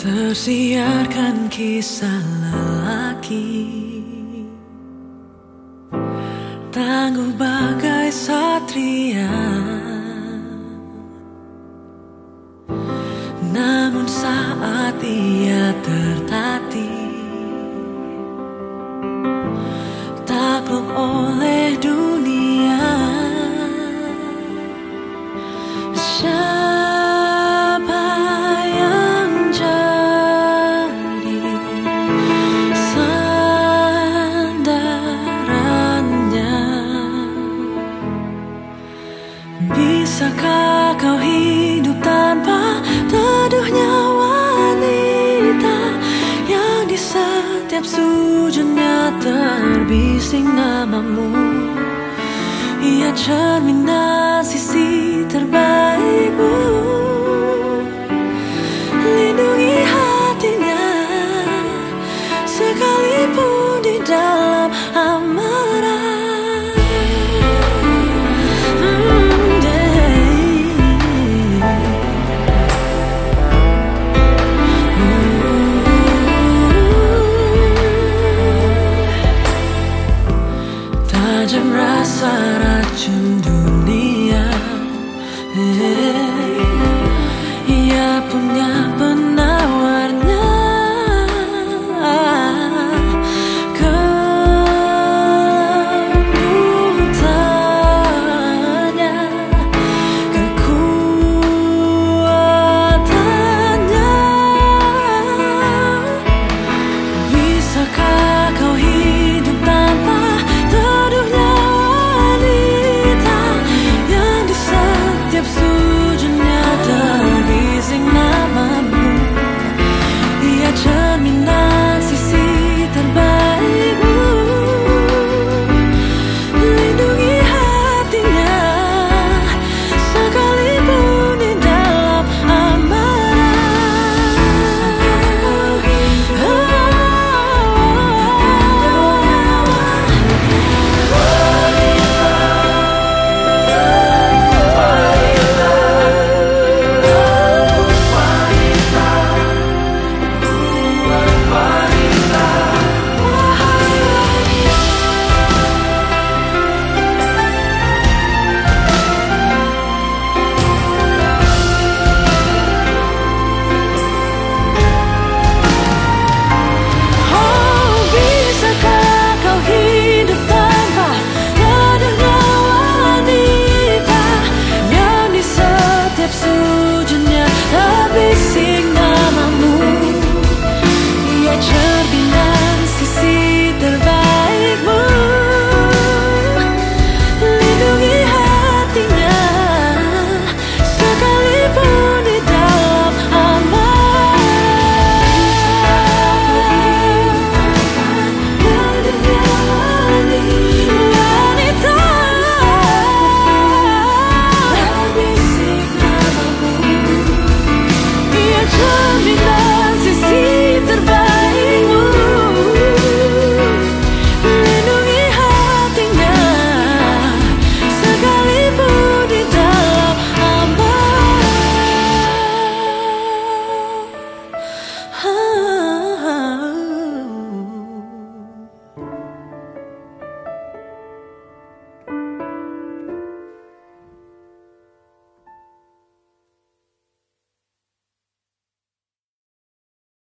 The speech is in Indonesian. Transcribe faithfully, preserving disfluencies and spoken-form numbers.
Tersiarkan kisah lelaki tangguh bagai satria, namun saat ia tertatih takluk oleh dunia. Siapa yang jadi sandarannya? Bisakah kau hidup tanpa teduhnya wanita yang di setiap sujudnya terbising namamu? Ia cerminan sisi terbaikmu. Lindungi hatinya sekalipun di dalam amarah. Hmm, yeah. Tajam rasa racun dunia, eh, ia punya penawarnya. Kelembutannya, kekuatannya. Bisakah kau hidup tanpa teduhnya wanita yang di setiap sujudnya terbising namamu? Ia cerminan sisi terbaikmu. Lindungi hatinya sekalipun di dalam amarah. Oh, bisakah kau hidup tanpa teduhnya wanita yang di setiap sujudnya terbising namamu? Ia cerminan sisi terbaikmu. Lindungi hatinya sekalipun di dalam amarah. Teduhnya wanita terbising namamu. Ia cerminan